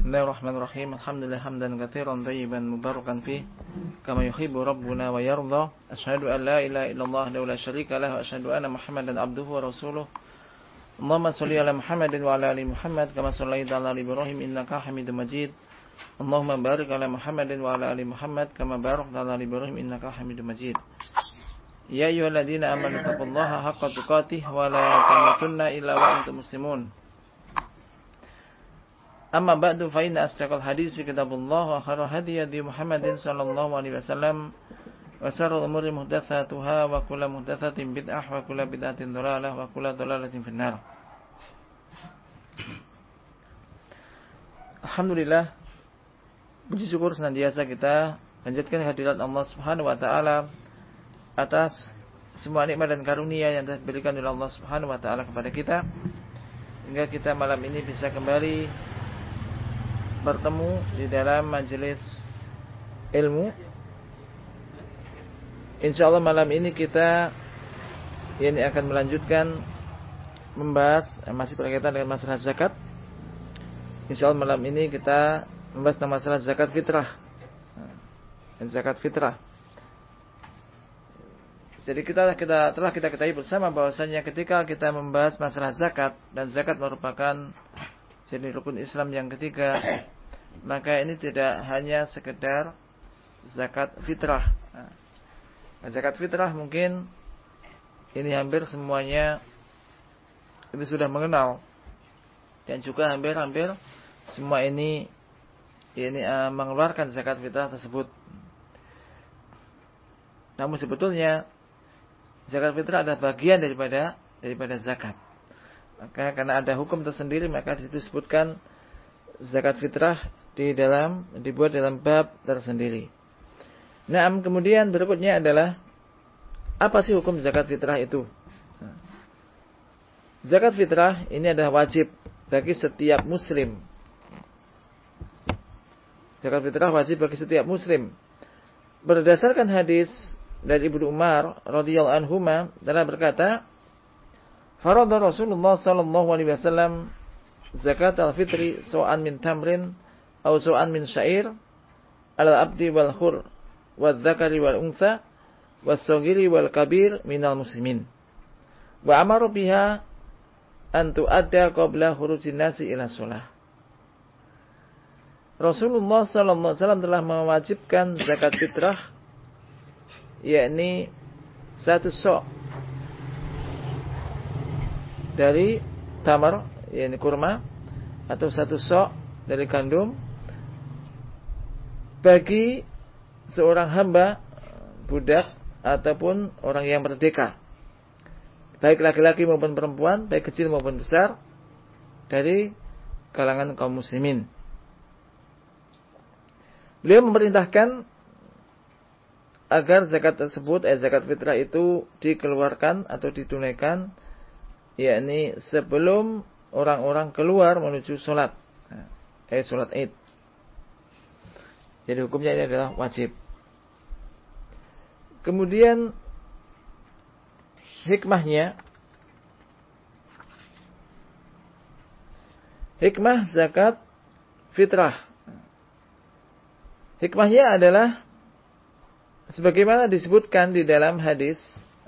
Bismillahirrahmanirrahim. Alhamdulillah hamdan katsiran thayyiban mubarakan fih kama yuhibbu rabbuna wa yarda. Asyhadu an la ilaha illallah wa la syarika lah wa asyhadu anna Muhammadan abduhu wa rasuluh. Allahumma shalli ala Muhammadin wa ala ali Muhammad kama shallaita ala Ibrahim innaka Hamidum Majid. Allahumma barik ala Muhammadin wa ala ali Muhammad kama barakta ala Ibrahim innaka Hamidum Majid. Ya ayyuhalladzina amanu taqullaha haqqa tuqatih wa la tamutunna illa wa antum muslimun. Amma ba'du fa inna asdaqal hadisi kitabullah wa khairal hadi hadi Muhammadin sallallahu alaihi wasallam wa syarrul umuri muhdatsatuha wa kullu muhdatsatin bid'ah wa kullu bid'atin dhalalah wa kullu dhalalatin finnar. Alhamdulillah, puji syukur senantiasa kita panjatkan kehadirat Allah Subhanahu wa taala atas semua nikmat dan karunia yang telah diberikan oleh Allah Subhanahu wa taala kepada kita hingga kita malam ini bisa kembali bertemu di dalam majelis ilmu. Insyaallah malam ini kita akan melanjutkan membahas masih berkaitan dengan masalah zakat. Insyaallah malam ini kita membahas tentang masalah zakat fitrah. Zakat fitrah. Jadi telah kita ketahui bersama bahwasanya ketika kita membahas masalah zakat, dan zakat merupakan jadi rukun Islam yang ketiga, maka ini tidak hanya sekedar zakat fitrah. Nah, zakat fitrah mungkin ini hampir semuanya ini sudah mengenal, dan juga hampir semua ini mengeluarkan zakat fitrah tersebut. Namun sebetulnya zakat fitrah adalah bagian daripada zakat. Maka karena ada hukum tersendiri, maka di situ disebutkan zakat fitrah dibuat dalam bab tersendiri. Nah, kemudian berikutnya adalah apa sih hukum zakat fitrah itu? Zakat fitrah ini adalah wajib bagi setiap muslim. Zakat fitrah wajib bagi setiap muslim. Berdasarkan hadis dari Ibnu Umar radhiyallahu anhuma telah berkata, farada Rasulullah sallallahu alaihi wasallam zakat al-fitri su'an min tamrin aw su'an min syair al-abdi wal hur wal dzakari wal untha was-saghiri wal kabir minal muslimin wa amara biha an tu'adda qabla khurujin nasi ila shalah. Rasulullah sallallahu alaihi wasallam telah mewajibkan zakat fitrah, yakni satu sok dari tamar, yakni kurma, atau satu sok dari gandum bagi seorang hamba, budak ataupun orang yang merdeka, baik laki-laki maupun perempuan, baik kecil maupun besar, dari kalangan kaum muslimin. Beliau memerintahkan agar zakat tersebut, zakat fitrah itu dikeluarkan atau ditunaikan, yakni sebelum orang-orang keluar menuju sholat, sholat Id. Jadi hukumnya ini adalah wajib. Kemudian hikmah zakat fitrah. Hikmahnya adalah sebagaimana disebutkan di dalam hadis,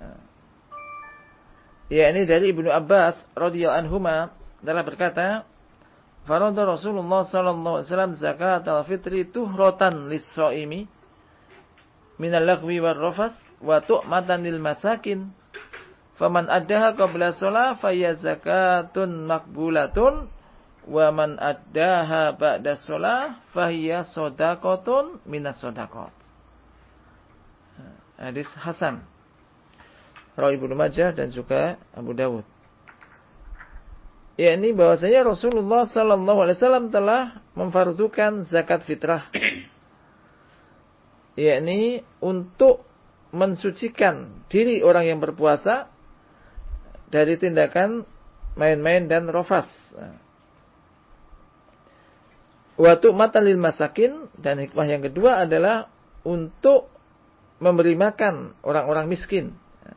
yakni dari Ibnu Abbas radhiyallahu anhuma telah berkata, farada Rasulullah sallallahu alaihi wasallam zakat al-fitri tuhratan lis-shaimi minal lagwi war rafas wa tu'matan lil masakin faman addaha qabla shalah fa hiya zakatun maqbulatun wa man addaha ba'da shalah fa hiya shadaqatun minas shadaqat. Hadis hasan, rawi Ibnu Majah dan juga Abu Dawud. Yakni bahwasanya Rasulullah sallallahu alaihi wasallam telah memfardukan zakat fitrah, yakni untuk mensucikan diri orang yang berpuasa dari tindakan main-main dan rafas. Wa tu'matan lil masakin, dan hikmah yang kedua adalah untuk memberi makan orang-orang miskin.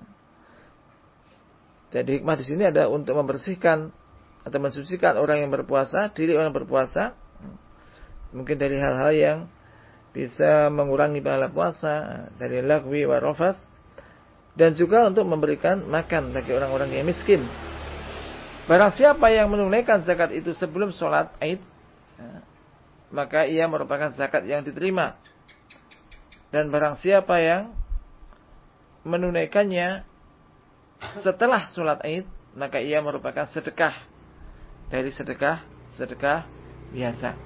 Jadi hikmah di sini ada untuk membersihkan atau mensucikan orang yang berpuasa, diri orang yang berpuasa, mungkin dari hal-hal yang bisa mengurangi pahala puasa, dari lagwi wa rafas, dan juga untuk memberikan makan bagi orang-orang yang miskin. Barang siapa yang menunaikan zakat itu sebelum sholat Id, maka ia merupakan zakat yang diterima. Dan barang siapa yang menunaikannya setelah sholat Id, maka ia merupakan sedekah dari sedekah biasa.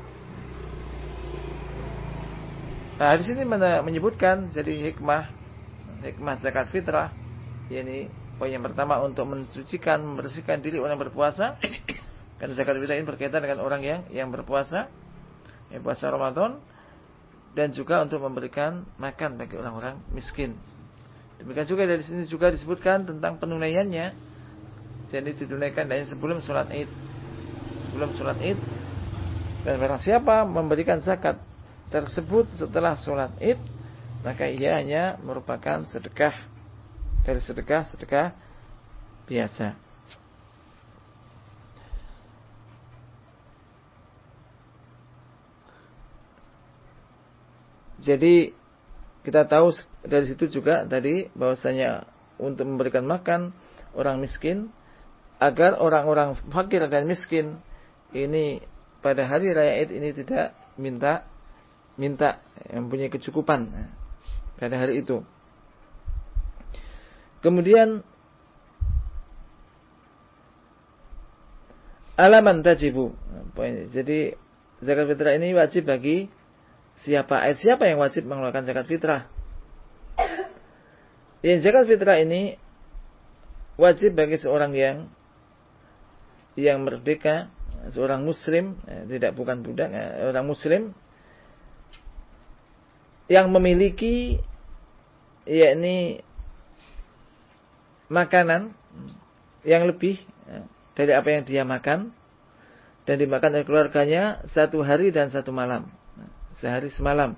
Nah, di sini menyebutkan jadi hikmah zakat fitrah, yakni poin yang pertama untuk mensucikan, membersihkan diri orang berpuasa. Karena zakat fitrah ini berkaitan dengan orang yang berpuasa, yang puasa Ramadan, dan juga untuk memberikan makan bagi orang-orang miskin. Demikian juga dari sini juga disebutkan tentang penunaiannya. Jadi ditunaikan dari sebelum sholat Id. Dan barang siapa memberikan zakat tersebut setelah sholat Id, maka ia hanya merupakan sedekah dari sedekah biasa. Jadi kita tahu dari situ juga tadi bahwasanya untuk memberikan makan orang miskin, agar orang-orang fakir dan miskin ini pada hari raya Id ini tidak minta yang punya kecukupan pada hari itu. Kemudian alaman tajibu. Jadi zakat fitrah ini wajib bagi siapa? Siapa yang wajib mengeluarkan zakat fitrah? Yang zakat fitrah ini wajib bagi seorang yang merdeka, seorang muslim, bukan budak, orang muslim yang memiliki yakni makanan yang lebih dari apa yang dia makan dan dimakan oleh keluarganya 1 hari dan 1 malam, sehari semalam.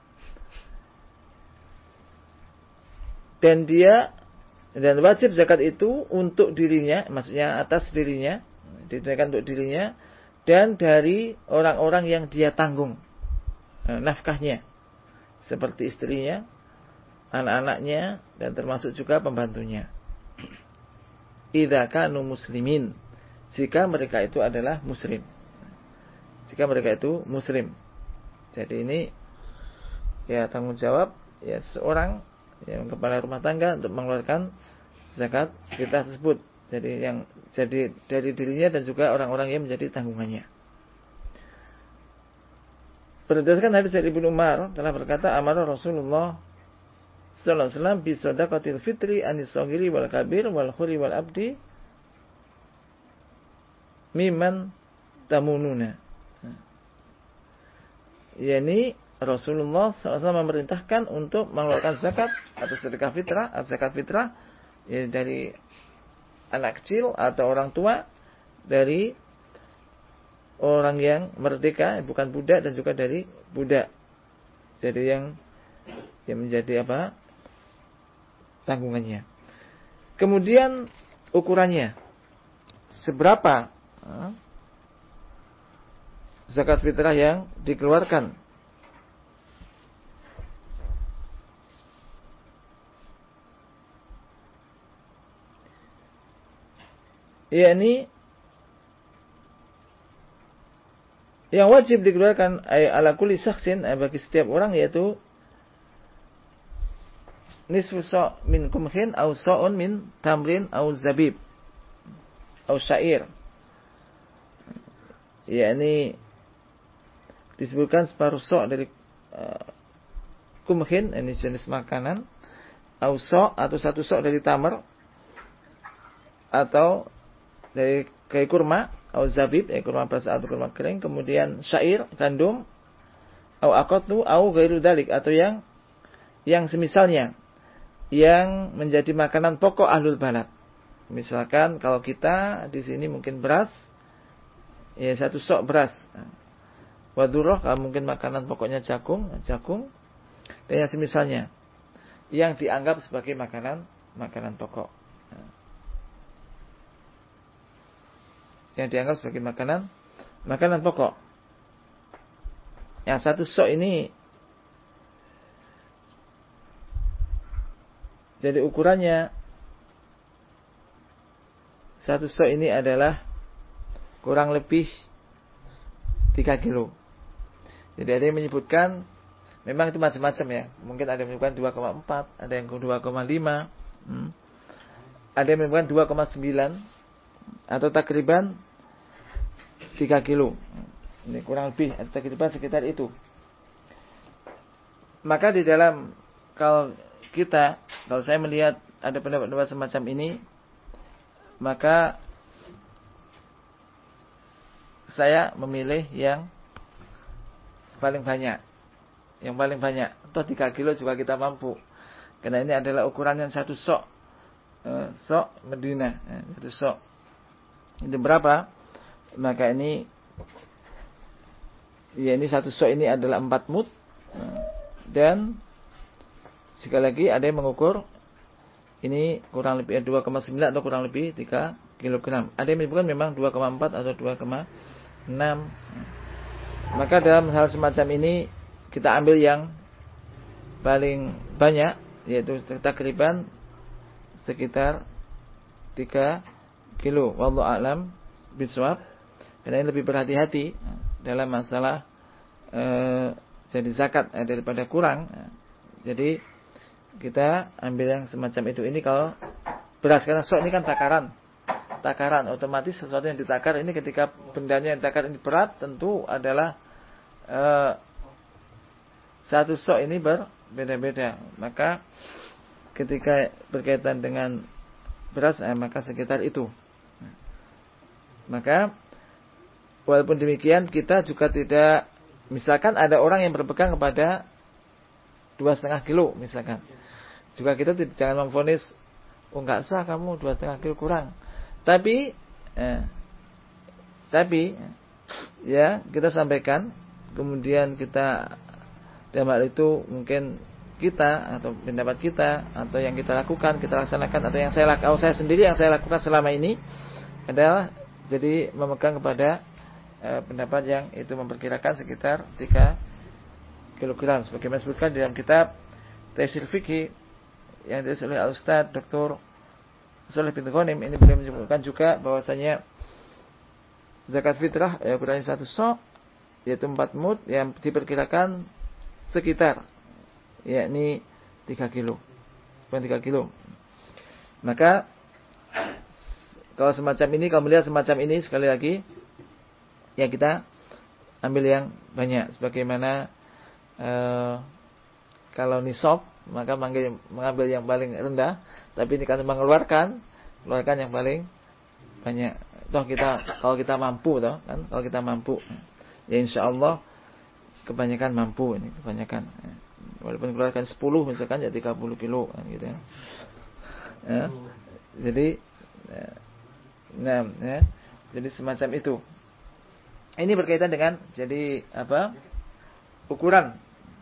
Dan wajib zakat itu untuk dirinya, maksudnya atas dirinya, ditunaikan untuk dirinya dan dari orang-orang yang dia tanggung nafkahnya, seperti istrinya, anak-anaknya, dan termasuk juga pembantunya. Idza kanu muslimin, jika mereka itu adalah muslim. Jadi ini ya tanggung jawab ya seorang yang kepala rumah tangga untuk mengeluarkan zakat fitrah tersebut. Jadi dari dirinya dan juga orang-orang yang menjadi tanggungannya. Berdasarkan hadis dari Ibnu Umar telah berkata, amara Rasulullah sallallahu alaihi wasallam bi shadaqatil fitri anis shaghiri wal kabir wal khuri wal abdi miman tamununa. Yani Rasulullah SAW memerintahkan untuk mengeluarkan zakat atau sedekah fitrah atau zakat fitrah ya, dari anak kecil atau orang tua, dari orang yang merdeka, bukan budak, dan juga dari budak. Jadi yang menjadi apa? Tanggungannya. Kemudian ukurannya seberapa zakat fitrah yang dikeluarkan. Yakni yang wajib dikeluarkan ala kulli syakhsin bagi setiap orang, yaitu nisfu sa' min kumhin au sa'un min tamrin au zabib au syair. Yakni disebutkan separuh sa' dari kumhin, ini jenis makanan, au sa' atau 1 sa' dari tamar, atau dari kayu kurma, au zabib, kurma basah atau kurma kering, kemudian syair, gandum, au aqatlu au ghairu dalik, atau yang semisalnya, yang menjadi makanan pokok ahlul balad. Misalkan kalau kita di sini mungkin beras, ya 1 sok beras. Wadurrah kalau mungkin makanan pokoknya jagung, dan yang semisalnya, yang dianggap sebagai makanan pokok. Yang dianggap sebagai makanan pokok. Yang satu sok ini jadi ukurannya satu sok ini adalah kurang lebih 3 kilo. Jadi ada yang menyebutkan memang itu macam-macam ya. Mungkin ada yang menyebutkan 2,4, ada yang 2,5, ada yang menyebutkan 2,9 atau takriban 3 kilo. Ini kurang lebih atau takriban sekitar itu. Maka di dalam kalau saya melihat ada pendapat-pendapat semacam ini, maka saya memilih yang paling banyak. Yang paling banyak. Toh 3 kilo juga kita mampu. Karena ini adalah ukuran yang satu sok. Sok Medina. Satu sok. Itu berapa? Maka ini satu sok ini adalah 4 mud. Dan sekali lagi ada yang mengukur ini kurang lebih 2,9 atau kurang lebih 3 kilogram. Ada yang menyebutkan memang 2,4 atau 2,6. Maka dalam hal semacam ini kita ambil yang paling banyak, yaitu takriban sekitar 3 kilo. Wallahu a'lam bishawab. Karena ini lebih berhati-hati dalam masalah jadi zakat daripada kurang. Jadi kita ambil yang semacam itu. Ini kalau beras, karena sok ini kan takaran otomatis sesuatu yang ditakar ini ketika bendanya yang ditakar ini berat, tentu adalah satu sok ini berbeda-beda. Maka ketika berkaitan dengan beras, maka sekitar itu. Maka walaupun demikian kita juga tidak, misalkan ada orang yang berpegang kepada 2,5 kilo misalkan, juga kita jangan memvonis enggak sah kamu 2,5 kilo kurang. Tapi ya kita sampaikan, kemudian kita dalam hal itu mungkin kita atau pendapat kita atau yang kita lakukan, kita laksanakan, atau yang saya sendiri yang saya lakukan selama ini adalah jadi memegang kepada pendapat yang itu memperkirakan sekitar 3 kilogram sebagaimana disebutkan dalam kitab Taisir Fikih yang ditulis oleh Al-Ustaz Dr. Shalih bin Ghanim. Ini beliau menyebutkan juga bahwasanya zakat fitrah ukurannya satu sok, yaitu 4 mud, yang diperkirakan sekitar yakni 3 kilo. Bukan 3 kilo. Maka kalau semacam ini, kalau melihat semacam ini, sekali lagi ya kita ambil yang banyak. Sebagaimana kalau nisab, maka mengambil yang paling rendah. Tapi ini kan keluarkan yang paling banyak. Kalau kita mampu, kalau kita mampu, ya insya Allah kebanyakan mampu ini, kebanyakan. Walaupun keluarkan 10 misalkan, ya 30 kilo kan gitu ya. Jadi jadi semacam itu. Ini berkaitan dengan jadi apa? Ukuran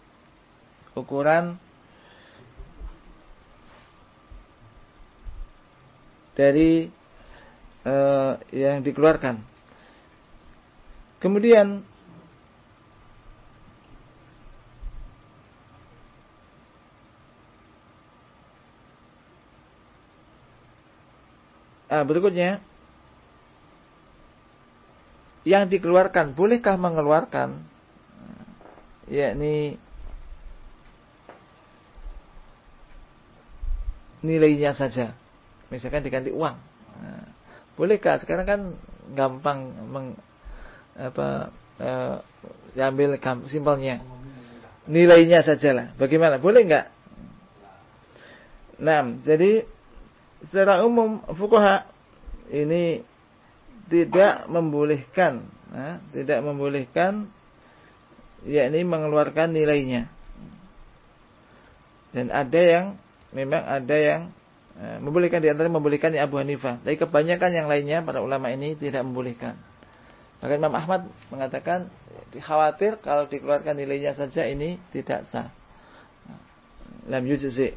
dari yang dikeluarkan. Kemudian berikutnya, yang dikeluarkan, bolehkah mengeluarkan yakni nilainya saja, misalkan diganti uang. Bolehkah? Sekarang kan gampang diambil simpelnya, nilainya sajalah. Bagaimana? Boleh enggak? Nah, jadi secara umum fuqaha ini tidak membolehkan, yakni mengeluarkan nilainya. Dan memang ada yang membolehkan, di antara membolehkan Abu Hanifah. Tapi kebanyakan yang lainnya para ulama ini tidak membolehkan. Bahkan Imam Ahmad mengatakan khawatir kalau dikeluarkan nilainya saja ini tidak sah. Lam yujzi.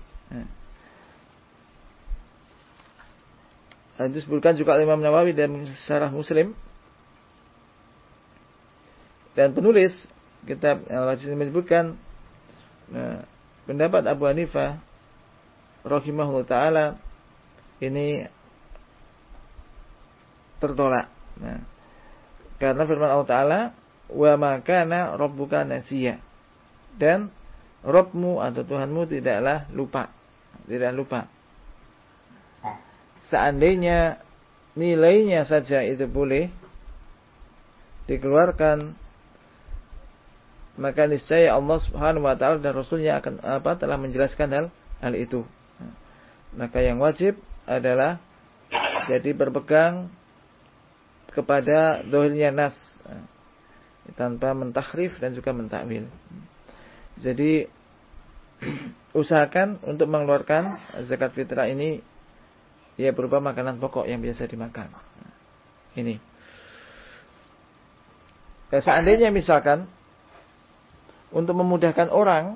Dan disebutkan juga oleh Imam Nawawi dalam Syarah Muslim. Dan penulis kitab Al-Wajiz menyebutkan pendapat Abu Hanifah rahimahullah taala ini tertolak. Karena firman Allah taala, "Wa ma kana rabbuka nasiya." Dan Rabbmu atau Tuhanmu tidaklah lupa. Tidak lupa. Seandainya nilainya saja itu boleh dikeluarkan, maka niscaya Allah Subhanahu wa taala dan Rasulnya akan telah menjelaskan hal itu. Maka yang wajib adalah jadi berpegang kepada zahirnya nas tanpa mentahrif dan juga mentakwil. Jadi usahakan untuk mengeluarkan zakat fitrah ini ya berupa makanan pokok yang biasa dimakan. Ini. Seandainya misalkan untuk memudahkan orang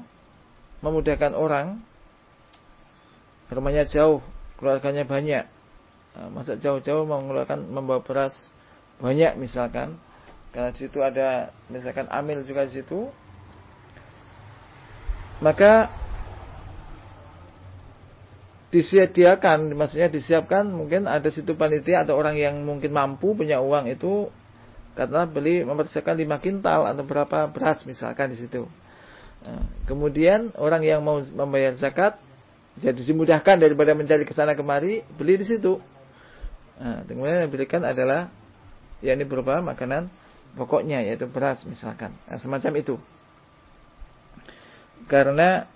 rumahnya jauh, keluarganya banyak, masa jauh-jauh membawa beras banyak misalkan, karena di situ ada misalkan amil juga di situ, maka disiapkan mungkin ada situ panitia atau orang yang mungkin mampu punya uang itu, katakanlah mempersiapkan 5 kintal atau berapa beras misalkan di situ. Kemudian orang yang mau membayar zakat jadi dimudahkan daripada mencari ke sana kemari, beli di situ. Kemudian yang diberikan adalah ini berupa makanan pokoknya, yaitu beras misalkan, semacam itu. Karena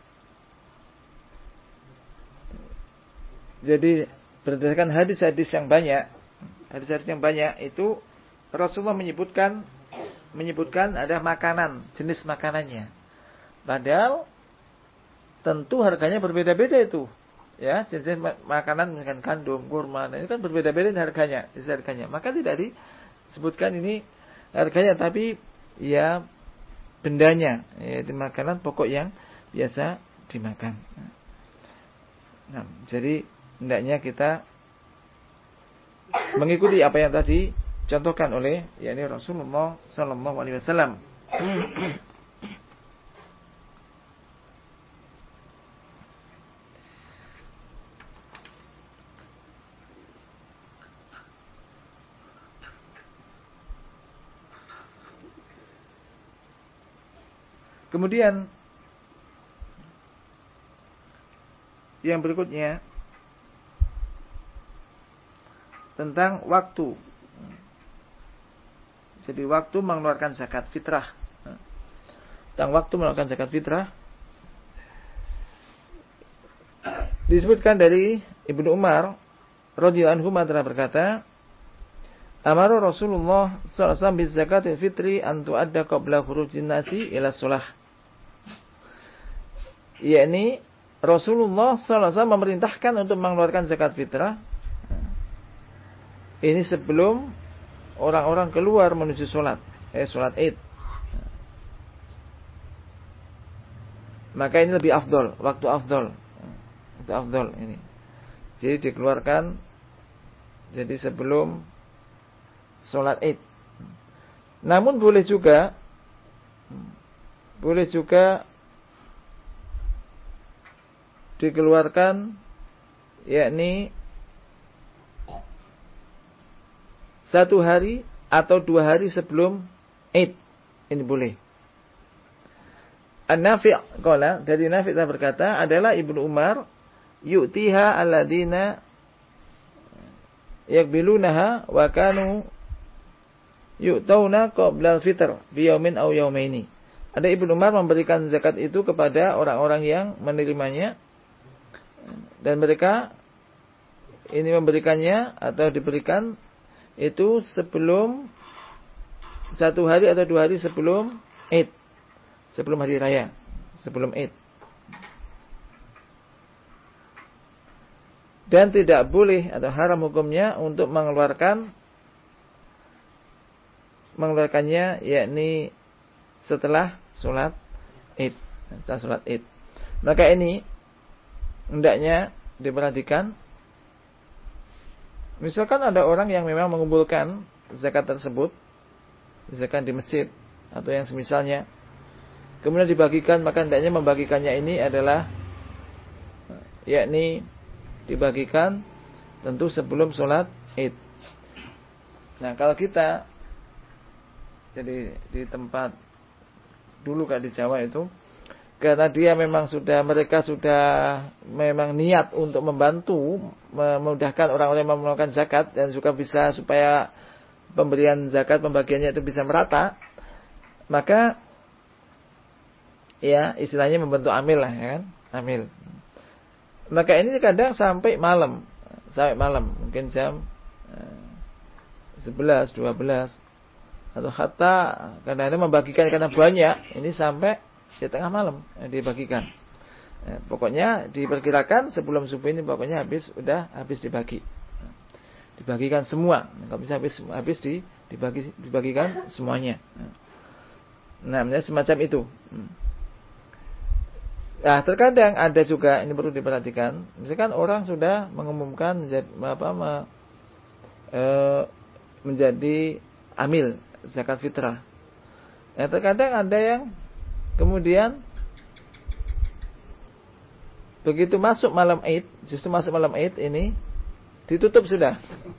jadi berdasarkan hadis-hadis yang banyak itu Rasulullah menyebutkan ada makanan, jenis makanannya. Padahal tentu harganya berbeda-beda itu. Ya, jenis makanan misalkan gandum, kurma, ini kan berbeda-beda harganya. Maka tidak disebutkan ini harganya, tapi ya bendanya, yaitu makanan pokok yang biasa dimakan. Nah, jadi hendaknya kita mengikuti apa yang tadi contohkan oleh Rasulullah sallallahu alaihi wasallam. Kemudian yang berikutnya tentang waktu. Jadi waktu mengeluarkan zakat fitrah. Tentang waktu mengeluarkan zakat fitrah disebutkan dari Ibnu Umar radhiyallahu anhu telah berkata, "Amara Rasulullah sallallahu alaihi wasallam bi zakatil fitri an tu'adda qabla khurujin nasi ila shalah." Yakni Rasulullah sallallahu alaihi wasallam memerintahkan untuk mengeluarkan zakat fitrah ini sebelum orang-orang keluar menuju sholat Id. Maka ini lebih afdol, waktu afdol ini. Jadi dikeluarkan jadi sebelum sholat Id. Namun boleh juga dikeluarkan yakni 1 hari atau 2 hari sebelum Id. Ini boleh. An-Nafi' qala, dari Nafi' telah berkata, adalah Ibnu Umar yu'tiha alladina yakbilunaha wa kanu yu'tauna qabla al-fitr bi yaumin aw yaumaini. Ada Ibnu Umar memberikan zakat itu kepada orang-orang yang menerimanya, dan mereka ini memberikannya atau diberikan itu sebelum 1 hari atau 2 hari sebelum Id, sebelum hari raya, sebelum Id. Dan tidak boleh atau haram hukumnya untuk mengeluarkannya yakni setelah sholat Id. Maka ini hendaknya diperhatikan. Misalkan ada orang yang memang mengumpulkan zakat tersebut, misalkan di masjid atau yang semisalnya, kemudian dibagikan, maka hendaknya membagikannya ini adalah yakni dibagikan tentu sebelum sholat Id. Nah, kalau kita jadi di tempat dulu kayak di Jawa itu, karena dia memang mereka sudah memang niat untuk membantu memudahkan orang-orang yang melakukan zakat dan juga bisa supaya pemberian zakat pembagiannya itu bisa merata, maka ya istilahnya membentuk amil lah, ya kan, amil. Maka ini kadang sampai malam, mungkin jam 11, 12 atau hatta kadang-kadang membagikan karena banyak, ini sampai di tengah malam dibagikan. Pokoknya diperkirakan sebelum subuh ini pokoknya habis dibagi. Dibagikan semua. Kalau bisa habis dibagikan semuanya. Nah, semacam itu. Nah, terkadang ada juga, ini perlu diperhatikan, misalkan orang sudah mengumumkan menjadi amil zakat fitrah. Nah, terkadang ada yang kemudian begitu masuk malam Id, justru masuk malam Id ini ditutup sudah.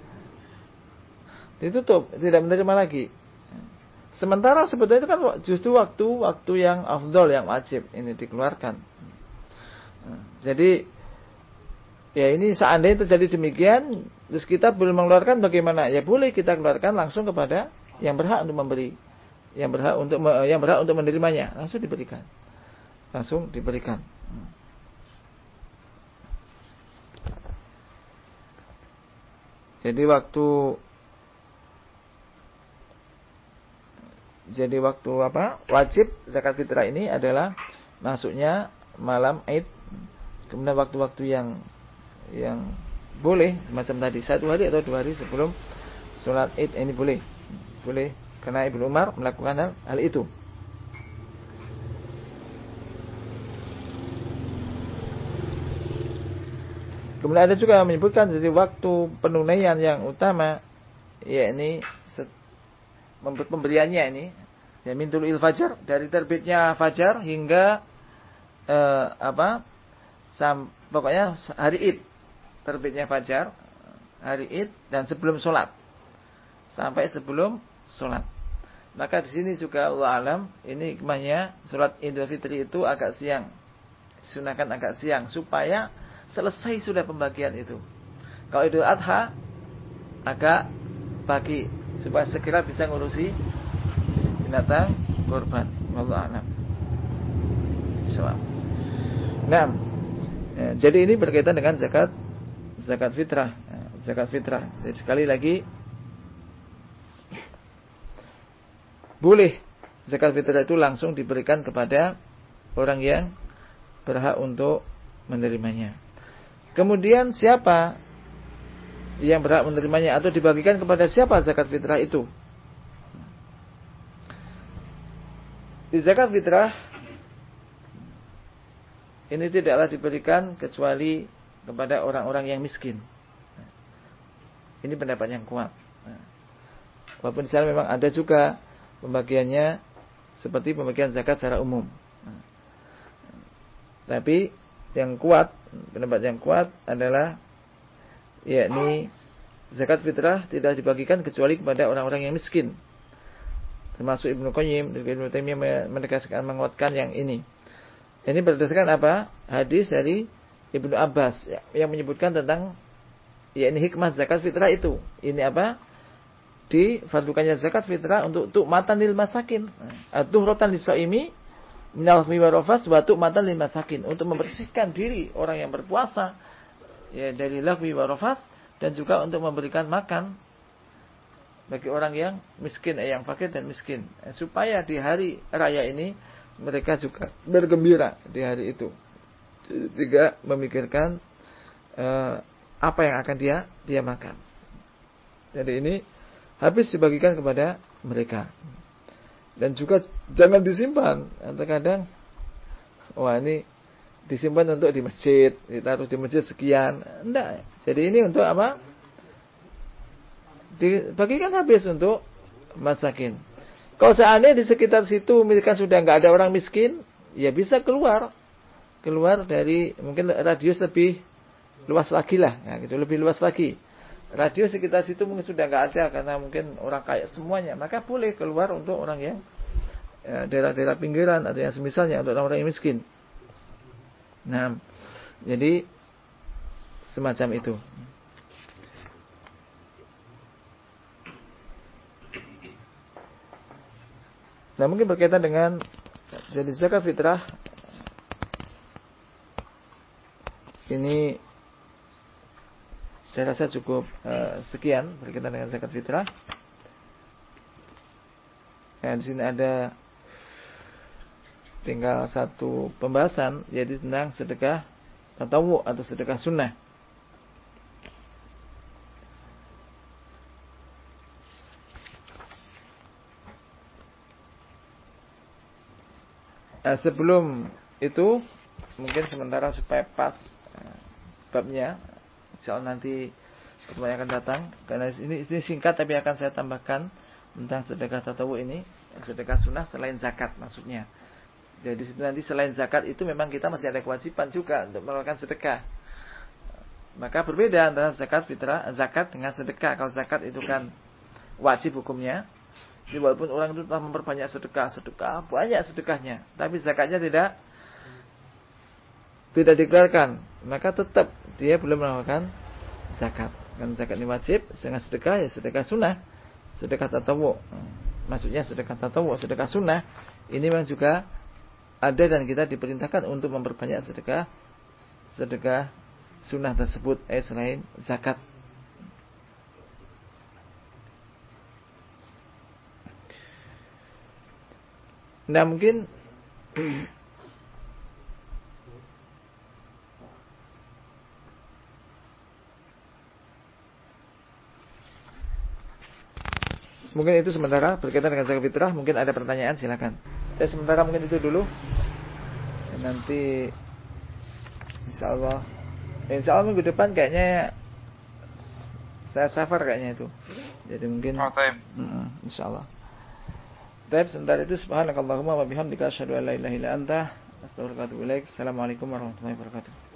Ditutup, tidak menerima lagi. Sementara sebetulnya itu kan justru waktu yang afdol, yang wajib ini dikeluarkan. Jadi ya ini seandainya terjadi demikian, terus kita belum mengeluarkan bagaimana? Ya boleh kita keluarkan langsung kepada yang berhak untuk memberi, yang berhak untuk menerimanya, langsung diberikan. Jadi waktu wajib zakat fitrah ini adalah masuknya malam Id, kemudian waktu-waktu yang boleh macam tadi 1 hari atau 2 hari sebelum sholat Id ini boleh karena Ibnu Umar melakukan hal itu. Kemudian ada juga yang menyebutkan jadi waktu penunaian yang utama, yakni pemberiannya ini ya min tulu'il fajar, dari terbitnya fajar hingga pokoknya hari Id, terbitnya fajar hari Id dan sebelum sholat, sampai sebelum sholat. Maka di sini juga Allah alam, ini hikmahnya sholat Idul Fitri itu agak siang, disunahkan agak siang supaya selesai sudah pembagian itu. Kalau Idul Adha agak pagi supaya segera bisa ngurusi binatang kurban. Allah alam. Nah, jadi ini berkaitan dengan zakat fitrah. Jadi sekali lagi boleh zakat fitrah itu langsung diberikan kepada orang yang berhak untuk menerimanya. Kemudian siapa yang berhak menerimanya atau dibagikan kepada siapa zakat fitrah itu? Di zakat fitrah ini tidaklah diberikan kecuali kepada orang-orang yang miskin. Ini pendapat yang kuat. Walaupun di sana memang ada juga pembagiannya seperti pembagian zakat secara umum. Tapi yang kuat, pendapat yang kuat adalah yakni zakat fitrah tidak dibagikan kecuali kepada orang-orang yang miskin. Termasuk Ibnu Qayyim dan Ibnu Taimiyah menegaskan, menguatkan yang ini. Ini berdasarkan apa? Hadis dari Ibnu Abbas yang menyebutkan tentang yakni hikmah zakat fitrah itu. Ini apa? Difardukannya zakat fitrah untuk tu'matan lil masakin. Atuhratan lis-shaimi minal lahmi wa rafas wa tu'matan lil masakin, untuk membersihkan diri orang yang berpuasa ya dari lahmi wa rafas, dan juga untuk memberikan makan bagi orang yang miskin, yang fakir dan miskin, supaya di hari raya ini mereka juga bergembira di hari itu, tidak memikirkan apa yang akan dia makan. Jadi ini habis dibagikan kepada mereka. Dan juga jangan disimpan. Terkadang ini disimpan untuk di masjid, ditaruh di masjid sekian. Enggak. Jadi ini untuk apa? Dibagikan habis untuk masakin. Kalau seandainya di sekitar situ misalkan sudah nggak ada orang miskin, ya bisa keluar dari mungkin radius lebih luas lagi lah, ya, gitu, lebih luas lagi. Radius sekitar situ mungkin sudah nggak ada karena mungkin orang kaya semuanya, maka boleh keluar untuk orang yang daerah-daerah pinggiran atau yang semisalnya untuk orang-orang yang miskin. Nah, jadi semacam itu. Nah, mungkin berkaitan dengan jadi zakat fitrah ini saya rasa cukup sekian berkaitan dengan zakat fitrah. Nah, di sini ada tinggal satu pembahasan yaitu tentang sedekah tatawwu atau sedekah sunnah. Sebelum itu mungkin sementara supaya pas babnya, insyaallah nanti pertemuan akan datang karena ini singkat tapi akan saya tambahkan tentang sedekah tatawwu ini, sedekah sunnah selain zakat maksudnya. Jadi nanti selain zakat itu memang kita masih ada kewajiban juga untuk melakukan sedekah. Maka berbeda antara zakat fitrah, zakat dengan sedekah. Kalau zakat itu kan wajib hukumnya. Jadi walaupun orang itu telah memperbanyak sedekah banyak sedekahnya, tapi zakatnya tidak dikeluarkan, maka tetap dia belum melakukan zakat. Karena zakat ini wajib, dengan sedekah ya sedekah sunnah, sedekah tatawwu. Maksudnya sedekah tatawwu, sedekah sunnah ini memang juga ada dan kita diperintahkan untuk memperbanyak sedekah sunnah tersebut selain zakat. Nah, mungkin itu sementara berkaitan dengan zakat fitrah. Mungkin ada pertanyaan, silakan. Sementara mungkin itu dulu. Nanti insyaallah minggu depan kayaknya saya safar kayaknya itu. Jadi mungkin insyaallah. Baik, sebentar itu subhanakallahumma wa bihamdika asyhadu an la ilaha illa anta astaghfiruka wa atubu ilaik. Assalamualaikum warahmatullahi wabarakatuh.